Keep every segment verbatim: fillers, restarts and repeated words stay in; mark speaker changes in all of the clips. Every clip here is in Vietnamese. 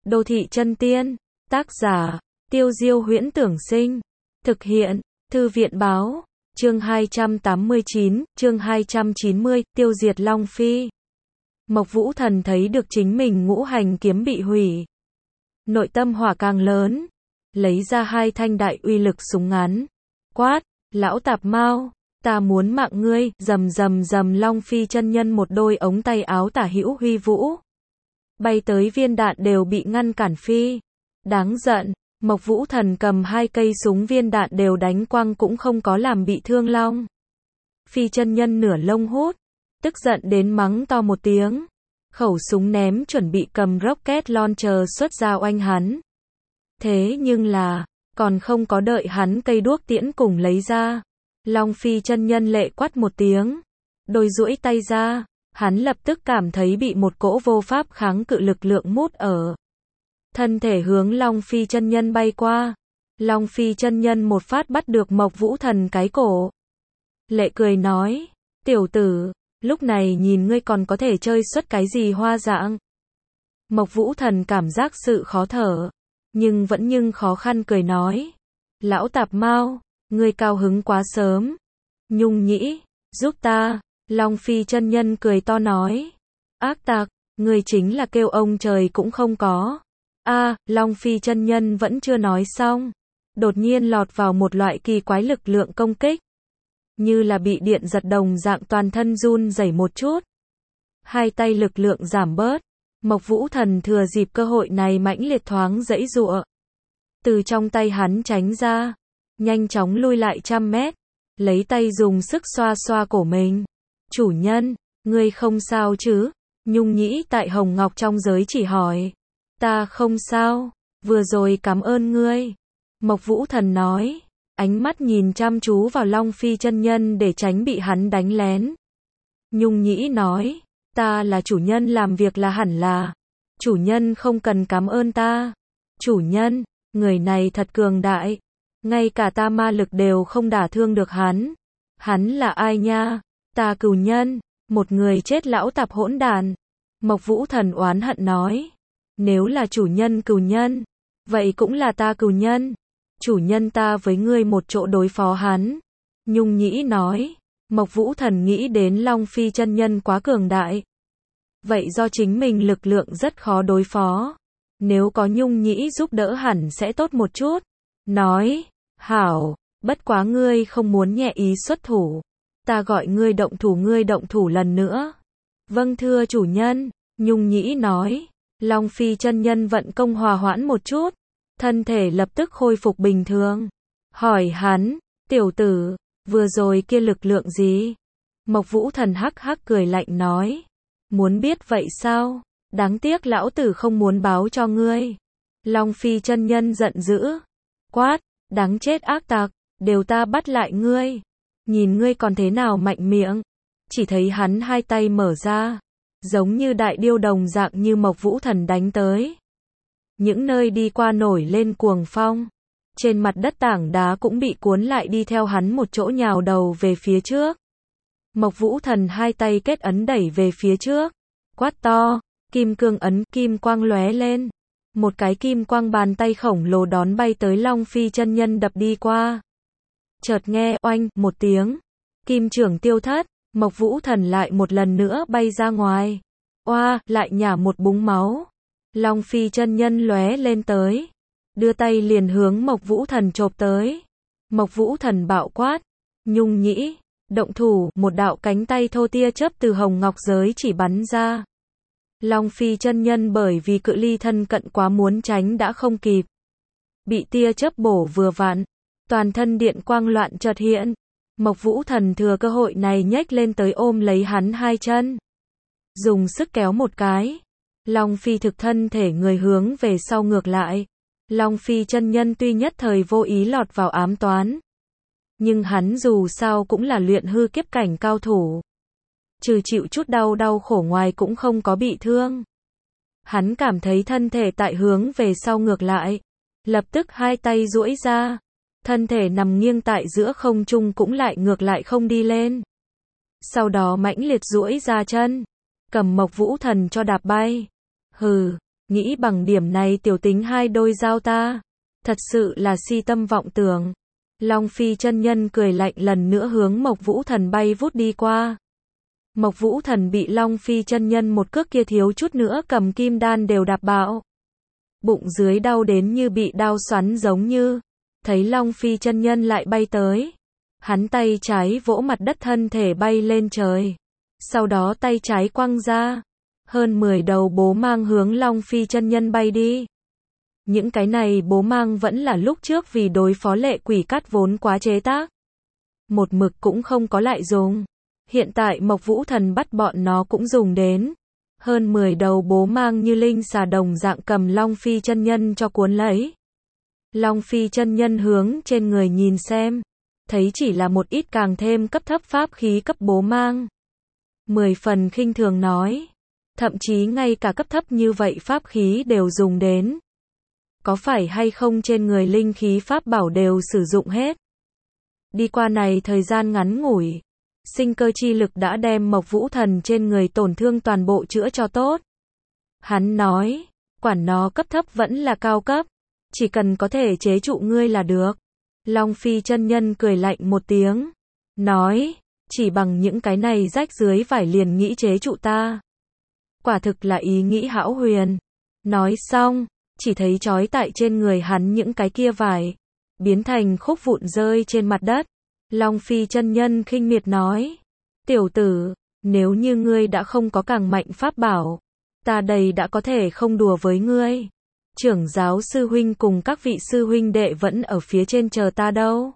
Speaker 1: Đô thị chân tiên, tác giả, Tiêu Diêu Huyễn Tưởng Sinh, thực hiện, Thư viện Báo, chương hai trăm tám mươi chín, chương hai trăm chín mươi, tiêu diệt Long Phi. Mộc Vũ Thần thấy được chính mình ngũ hành kiếm bị hủy. Nội tâm hỏa càng lớn, lấy ra hai thanh đại uy lực súng ngắn, quát, lão tạp mao, ta muốn mạng ngươi, rầm rầm rầm. Long Phi chân nhân một đôi ống tay áo tả hữu huy vũ. Bay tới viên đạn đều bị ngăn cản phi. Đáng giận, Mộc Vũ Thần cầm hai cây súng viên đạn đều đánh quăng cũng không có làm bị thương Long Phi chân nhân nửa lông hút, tức giận đến mắng to một tiếng. Khẩu súng ném chuẩn bị cầm rocket launcher xuất ra oanh hắn. Thế nhưng là, còn không có đợi hắn cây đuốc tiễn cùng lấy ra. Long Phi chân nhân lệ quát một tiếng, đôi duỗi tay ra, hắn lập tức cảm thấy bị một cỗ vô pháp kháng cự lực lượng mút ở. Thân thể hướng Long Phi chân nhân bay qua. Long Phi chân nhân một phát bắt được Mộc Vũ Thần cái cổ. Lệ cười nói, tiểu tử, lúc này nhìn ngươi còn có thể chơi xuất cái gì hoa dạng. Mộc Vũ Thần cảm giác sự khó thở, nhưng vẫn nhưng khó khăn cười nói, lão tạp mao, ngươi cao hứng quá sớm. Nhung nhĩ, giúp ta. Long Phi chân nhân cười to nói, ác tặc, ngươi chính là kêu ông trời cũng không có. A, à, Long Phi chân nhân vẫn chưa nói xong, đột nhiên lọt vào một loại kỳ quái lực lượng công kích, như là bị điện giật đồng dạng, toàn thân run rẩy một chút. Hai tay lực lượng giảm bớt, Mộc Vũ Thần thừa dịp cơ hội này mãnh liệt thoáng giãy giụa. Từ trong tay hắn tránh ra, nhanh chóng lui lại trăm mét, lấy tay dùng sức xoa xoa cổ mình. Chủ nhân, ngươi không sao chứ? Nhung nhĩ tại Hồng Ngọc trong giới chỉ hỏi. Ta không sao, vừa rồi cảm ơn ngươi. Mộc Vũ Thần nói, ánh mắt nhìn chăm chú vào Long Phi chân nhân để tránh bị hắn đánh lén. Nhung nhĩ nói, ta là chủ nhân làm việc là hẳn là. Chủ nhân không cần cảm ơn ta. Chủ nhân, người này thật cường đại. Ngay cả ta ma lực đều không đả thương được hắn. Hắn là ai nha? Ta cừu nhân, một người chết lão tạp hỗn đàn. Mộc Vũ Thần oán hận nói, nếu là chủ nhân cừu nhân, vậy cũng là ta cừu nhân. Chủ nhân ta với ngươi một chỗ đối phó hắn. Nhung nhĩ nói, Mộc Vũ Thần nghĩ đến Long Phi chân nhân quá cường đại. Vậy do chính mình lực lượng rất khó đối phó. Nếu có Nhung nhĩ giúp đỡ hẳn sẽ tốt một chút. Nói, hảo, bất quá ngươi không muốn nhẹ ý xuất thủ. Ta gọi ngươi động thủ, ngươi động thủ lần nữa. Vâng thưa chủ nhân. Nhung nhĩ nói. Long Phi chân nhân vận công hòa hoãn một chút, thân thể lập tức khôi phục bình thường. Hỏi hắn, tiểu tử, vừa rồi kia lực lượng gì? Mộc Vũ Thần hắc hắc cười lạnh nói, muốn biết vậy sao? Đáng tiếc lão tử không muốn báo cho ngươi. Long Phi chân nhân giận dữ, quát, đáng chết ác tặc, đều ta bắt lại ngươi. Nhìn ngươi còn thế nào mạnh miệng. Chỉ thấy hắn hai tay mở ra, giống như đại điêu đồng dạng như Mộc Vũ Thần đánh tới. Những nơi đi qua nổi lên cuồng phong. Trên mặt đất tảng đá cũng bị cuốn lại đi theo hắn một chỗ nhào đầu về phía trước. Mộc Vũ Thần hai tay kết ấn đẩy về phía trước. Quát to, kim cương ấn, kim quang lóe lên. Một cái kim quang bàn tay khổng lồ đón bay tới Long Phi chân nhân đập đi qua. Chợt nghe oanh một tiếng, kim trưởng tiêu thất. Mộc Vũ Thần lại một lần nữa bay ra ngoài. Oa, lại nhả một búng máu. Long Phi chân nhân lóe lên tới, đưa tay liền hướng Mộc Vũ Thần chộp tới. Mộc Vũ Thần bạo quát, Nhung nhĩ, động thủ. Một đạo cánh tay thô tia chớp từ Hồng Ngọc giới chỉ bắn ra. Long Phi chân nhân bởi vì cự ly thân cận quá muốn tránh đã không kịp, bị tia chớp bổ vừa vặn, toàn thân điện quang loạn chợt hiện. Mộc Vũ Thần thừa cơ hội này nhếch lên tới ôm lấy hắn hai chân, dùng sức kéo một cái. Long Phi thực thân thể người hướng về sau ngược lại. Long Phi chân nhân tuy nhất thời vô ý lọt vào ám toán, nhưng hắn dù sao cũng là luyện hư kiếp cảnh cao thủ, trừ chịu chút đau đau khổ ngoài cũng không có bị thương. Hắn cảm thấy thân thể tại hướng về sau ngược lại, lập tức hai tay duỗi ra, thân thể nằm nghiêng tại giữa không trung cũng lại ngược lại không đi lên. Sau đó mãnh liệt duỗi ra chân, cầm Mộc Vũ Thần cho đạp bay. Hừ, nghĩ bằng điểm này tiểu tính hai đôi giao ta. Thật sự là si tâm vọng tưởng. Long Phi chân nhân cười lạnh lần nữa hướng Mộc Vũ Thần bay vút đi qua. Mộc Vũ Thần bị Long Phi chân nhân một cước kia thiếu chút nữa cầm kim đan đều đạp bạo. Bụng dưới đau đến như bị đao xoắn giống như. Thấy Long Phi chân nhân lại bay tới. Hắn tay trái vỗ mặt đất thân thể bay lên trời. Sau đó tay trái quăng ra. Hơn mười đầu bố mang hướng Long Phi chân nhân bay đi. Những cái này bố mang vẫn là lúc trước vì đối phó lệ quỷ cắt vốn quá chế tác. Một mực cũng không có lại dùng. Hiện tại Mộc Vũ Thần bắt bọn nó cũng dùng đến. Hơn mười đầu bố mang như linh xà đồng dạng cầm Long Phi chân nhân cho cuốn lấy. Long Phi chân nhân hướng trên người nhìn xem. Thấy chỉ là một ít càng thêm cấp thấp pháp khí cấp bố mang. Mười phần khinh thường nói. Thậm chí ngay cả cấp thấp như vậy pháp khí đều dùng đến. Có phải hay không trên người linh khí pháp bảo đều sử dụng hết. Đi qua này thời gian ngắn ngủi. Sinh cơ chi lực đã đem Mộc Vũ Thần trên người tổn thương toàn bộ chữa cho tốt. Hắn nói, quản nó cấp thấp vẫn là cao cấp. Chỉ cần có thể chế trụ ngươi là được. Long Phi chân nhân cười lạnh một tiếng. Nói, chỉ bằng những cái này rách dưới vải liền nghĩ chế trụ ta. Quả thực là ý nghĩ hão huyền. Nói xong, chỉ thấy trói tại trên người hắn những cái kia vải. Biến thành khúc vụn rơi trên mặt đất. Long Phi chân nhân khinh miệt nói. Tiểu tử, nếu như ngươi đã không có càng mạnh pháp bảo. Ta đây đã có thể không đùa với ngươi. Trưởng giáo sư huynh cùng các vị sư huynh đệ vẫn ở phía trên chờ ta đâu.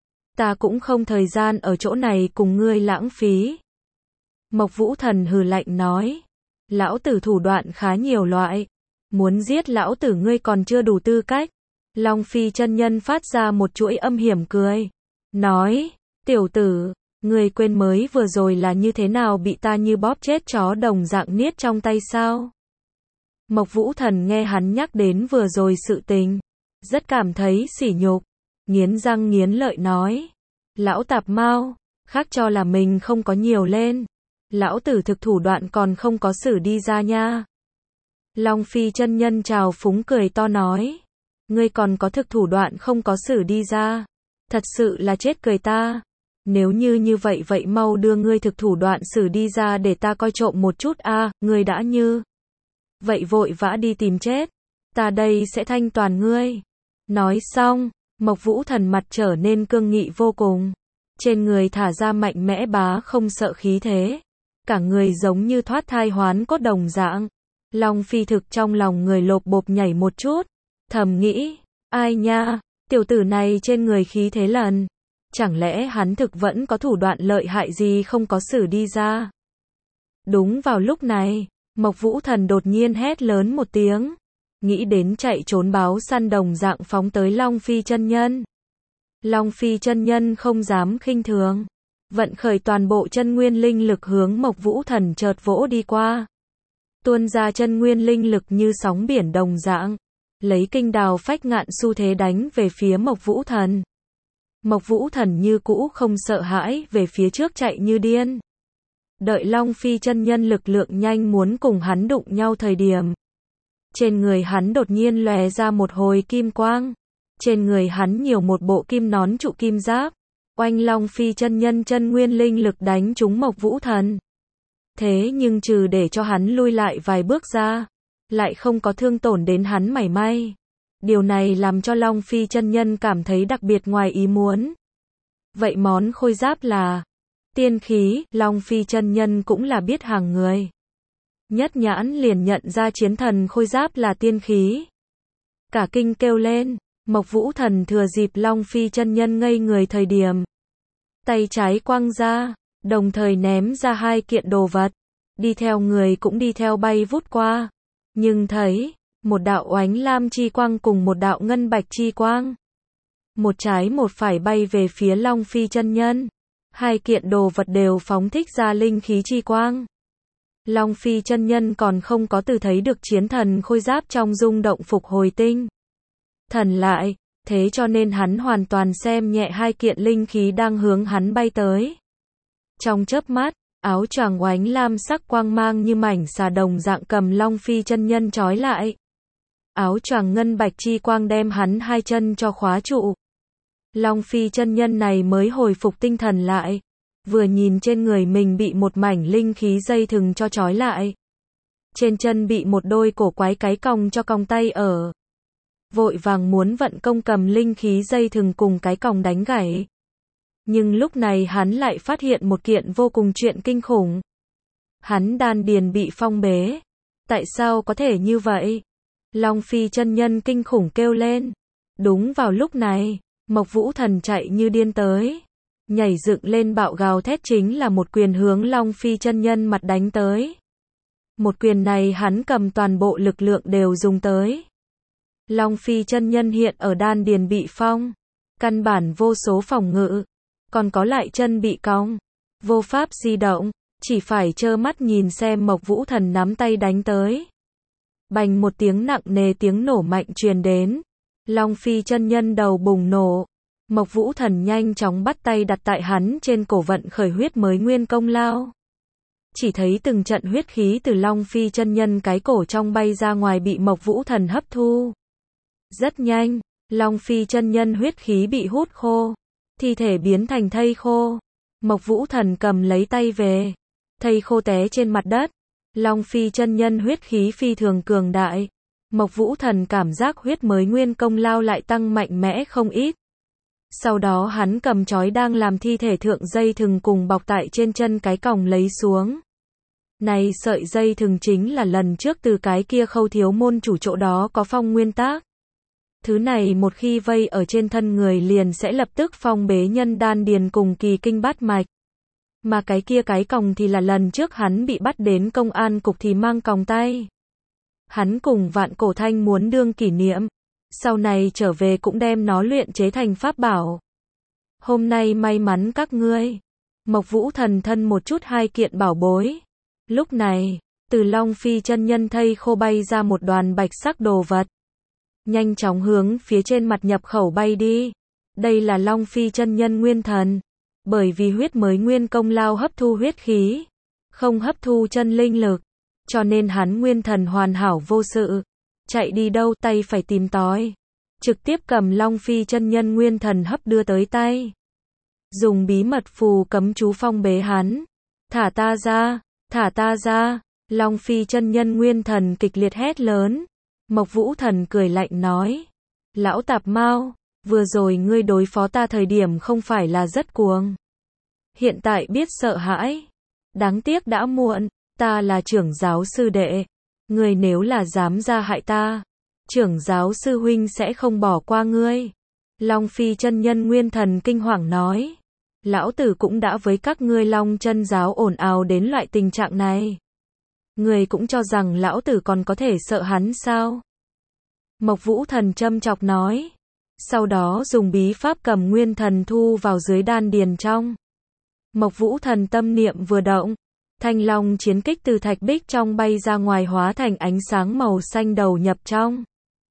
Speaker 1: Ta cũng không thời gian ở chỗ này cùng ngươi lãng phí. Mộc Vũ Thần hừ lạnh nói. Lão tử thủ đoạn khá nhiều loại. Muốn giết lão tử ngươi còn chưa đủ tư cách. Long Phi chân nhân phát ra một chuỗi âm hiểm cười. Nói, tiểu tử, ngươi quên mới vừa rồi là như thế nào bị ta như bóp chết chó đồng dạng niết trong tay sao? Mộc Vũ Thần nghe hắn nhắc đến vừa rồi sự tình. Rất cảm thấy sỉ nhục. Nghiến răng nghiến lợi nói. Lão tạp mau, khác cho là mình không có nhiều lên. Lão tử thực thủ đoạn còn không có xử đi ra nha. Long Phi chân nhân trào phúng cười to nói. Ngươi còn có thực thủ đoạn không có xử đi ra. Thật sự là chết cười ta. Nếu như như vậy vậy mau đưa ngươi thực thủ đoạn xử đi ra để ta coi trộm một chút a. À, ngươi đã như vậy vội vã đi tìm chết. Ta đây sẽ thanh toàn ngươi. Nói xong, Mộc Vũ Thần mặt trở nên cương nghị vô cùng. Trên người thả ra mạnh mẽ bá không sợ khí thế. Cả người giống như thoát thai hoán cốt đồng dạng. Long Phi thực trong lòng người lộp bộp nhảy một chút. Thầm nghĩ, ai nha, tiểu tử này trên người khí thế lần. Chẳng lẽ hắn thực vẫn có thủ đoạn lợi hại gì không có xử đi ra. Đúng vào lúc này, Mộc Vũ Thần đột nhiên hét lớn một tiếng. Nghĩ đến chạy trốn báo săn đồng dạng phóng tới Long Phi chân nhân. Long Phi chân nhân không dám khinh thường. Vận khởi toàn bộ chân nguyên linh lực hướng Mộc Vũ Thần chợt vỗ đi qua. Tuôn ra chân nguyên linh lực như sóng biển đồng dạng. Lấy kinh đào phách ngạn xu thế đánh về phía Mộc Vũ Thần. Mộc Vũ Thần như cũ không sợ hãi về phía trước chạy như điên. Đợi Long Phi chân nhân lực lượng nhanh muốn cùng hắn đụng nhau thời điểm. Trên người hắn đột nhiên lòe ra một hồi kim quang. Trên người hắn nhiều một bộ kim nón trụ kim giáp. Oanh Long Phi chân nhân chân nguyên linh lực đánh trúng Mộc Vũ Thần. Thế nhưng trừ để cho hắn lui lại vài bước ra. Lại không có thương tổn đến hắn mảy may. Điều này làm cho Long Phi chân nhân cảm thấy đặc biệt ngoài ý muốn. Vậy món khôi giáp là tiên khí, Long Phi chân nhân cũng là biết hàng người. Nhất nhãn liền nhận ra chiến thần khôi giáp là tiên khí. Cả kinh kêu lên, Mộc Vũ Thần thừa dịp Long Phi chân nhân ngây người thời điểm. Tay trái quăng ra, đồng thời ném ra hai kiện đồ vật. Đi theo người cũng đi theo bay vút qua. Nhưng thấy, một đạo oánh lam chi quang cùng một đạo ngân bạch chi quang. Một trái một phải bay về phía Long Phi chân nhân. Hai kiện đồ vật đều phóng thích ra linh khí chi quang. Long Phi chân nhân còn không có từ thấy được chiến thần khôi giáp trong rung động phục hồi tinh thần lại, thế cho nên hắn hoàn toàn xem nhẹ hai kiện linh khí đang hướng hắn bay tới. Trong chớp mắt, Áo choàng oánh lam sắc quang mang như mảnh xà đồng dạng cầm Long Phi chân nhân trói lại. Áo choàng ngân bạch chi quang đem hắn hai chân cho khóa trụ. Long Phi chân nhân này mới hồi phục tinh thần lại. Vừa nhìn trên người mình bị một mảnh linh khí dây thừng cho trói lại. Trên chân bị một đôi cổ quái cái còng cho còng tay ở. Vội vàng muốn vận công cầm linh khí dây thừng cùng cái còng đánh gãy. Nhưng lúc này hắn lại phát hiện một kiện vô cùng chuyện kinh khủng. Hắn đan điền bị phong bế. Tại sao có thể như vậy? Long Phi chân nhân kinh khủng kêu lên. Đúng vào lúc này, Mộc Vũ Thần chạy như điên tới. Nhảy dựng lên bạo gào thét chính là một quyền hướng Long Phi chân nhân mặt đánh tới. Một quyền này hắn cầm toàn bộ lực lượng đều dùng tới. Long Phi chân nhân hiện ở đan điền bị phong. Căn bản vô số phòng ngự. Còn có lại chân bị cong. Vô pháp di động. Chỉ phải trơ mắt nhìn xem Mộc Vũ Thần nắm tay đánh tới. Bành một tiếng nặng nề tiếng nổ mạnh truyền đến. Long Phi chân nhân đầu bùng nổ. Mộc Vũ Thần nhanh chóng bắt tay đặt tại hắn trên cổ vận khởi huyết mới nguyên công lao. Chỉ thấy từng trận huyết khí từ Long Phi chân nhân cái cổ trong bay ra ngoài bị Mộc Vũ Thần hấp thu. Rất nhanh, Long Phi chân nhân huyết khí bị hút khô. Thi thể biến thành thây khô. Mộc Vũ Thần cầm lấy tay về. Thây khô té trên mặt đất. Long Phi chân nhân huyết khí phi thường cường đại. Mộc Vũ Thần cảm giác huyết mới nguyên công lao lại tăng mạnh mẽ không ít. Sau đó hắn cầm chói đang làm thi thể thượng dây thừng cùng bọc tại trên chân cái còng lấy xuống. Này sợi dây thừng chính là lần trước từ cái kia Khâu thiếu môn chủ chỗ đó có phong nguyên tác. Thứ này một khi vây ở trên thân người liền sẽ lập tức phong bế nhân đan điền cùng kỳ kinh bát mạch. Mà cái kia cái còng thì là lần trước hắn bị bắt đến công an cục thì mang còng tay. Hắn cùng Vạn Cổ Thanh muốn đương kỷ niệm. Sau này trở về cũng đem nó luyện chế thành pháp bảo. Hôm nay may mắn các ngươi. Mộc Vũ Thần thân một chút hai kiện bảo bối. Lúc này, từ Long Phi chân nhân thây khô bay ra một đoàn bạch sắc đồ vật. Nhanh chóng hướng phía trên mặt nhập khẩu bay đi. Đây là Long Phi chân nhân nguyên thần. Bởi vì huyết mới nguyên công lao hấp thu huyết khí. Không hấp thu chân linh lực. Cho nên hắn nguyên thần hoàn hảo vô sự. Chạy đi đâu tay phải tìm tòi. Trực tiếp cầm Long Phi chân nhân nguyên thần hấp đưa tới tay. Dùng bí mật phù cấm chú phong bế hắn. Thả ta ra, thả ta ra. Long Phi chân nhân nguyên thần kịch liệt hét lớn. Mộc Vũ Thần cười lạnh nói. Lão tạp mao, vừa rồi ngươi đối phó ta thời điểm không phải là rất cuồng. Hiện tại biết sợ hãi. Đáng tiếc đã muộn, ta là trưởng giáo sư đệ. Ngươi nếu là dám ra hại ta, trưởng giáo sư huynh sẽ không bỏ qua ngươi. Long Phi chân nhân nguyên thần kinh hoàng nói. Lão tử cũng đã với các ngươi Long chân giáo ồn ào đến loại tình trạng này. Ngươi cũng cho rằng lão tử còn có thể sợ hắn sao? Mộc Vũ Thần châm chọc nói. Sau đó dùng bí pháp cầm nguyên thần thu vào dưới đan điền trong. Mộc Vũ Thần tâm niệm vừa động. Thanh long chiến kích từ thạch bích trong bay ra ngoài hóa thành ánh sáng màu xanh đầu nhập trong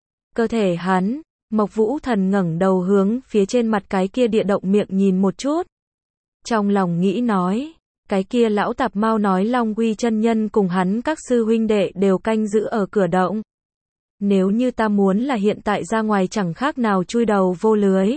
Speaker 1: cơ thể hắn. Mộc Vũ Thần ngẩng đầu hướng phía trên mặt cái kia địa động miệng nhìn một chút. Trong lòng nghĩ nói, cái kia lão tạp mau nói Long Quy chân nhân cùng hắn các sư huynh đệ đều canh giữ ở cửa động. Nếu như ta muốn là hiện tại ra ngoài chẳng khác nào chui đầu vô lưới.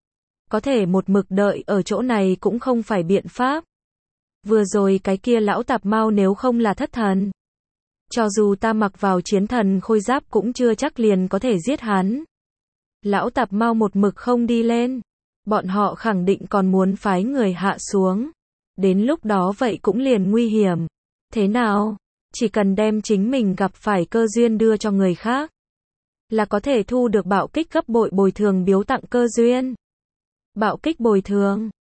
Speaker 1: Có thể một mực đợi ở chỗ này cũng không phải biện pháp. Vừa rồi cái kia lão tạp mau nếu không là thất thần. Cho dù ta mặc vào chiến thần khôi giáp cũng chưa chắc liền có thể giết hắn. Lão tạp mau một mực không đi lên. Bọn họ khẳng định còn muốn phái người hạ xuống. Đến lúc đó vậy cũng liền nguy hiểm. Thế nào? Chỉ cần đem chính mình gặp phải cơ duyên đưa cho người khác. Là có thể thu được bạo kích gấp bội bồi thường biếu tặng cơ duyên. Bạo kích bồi thường.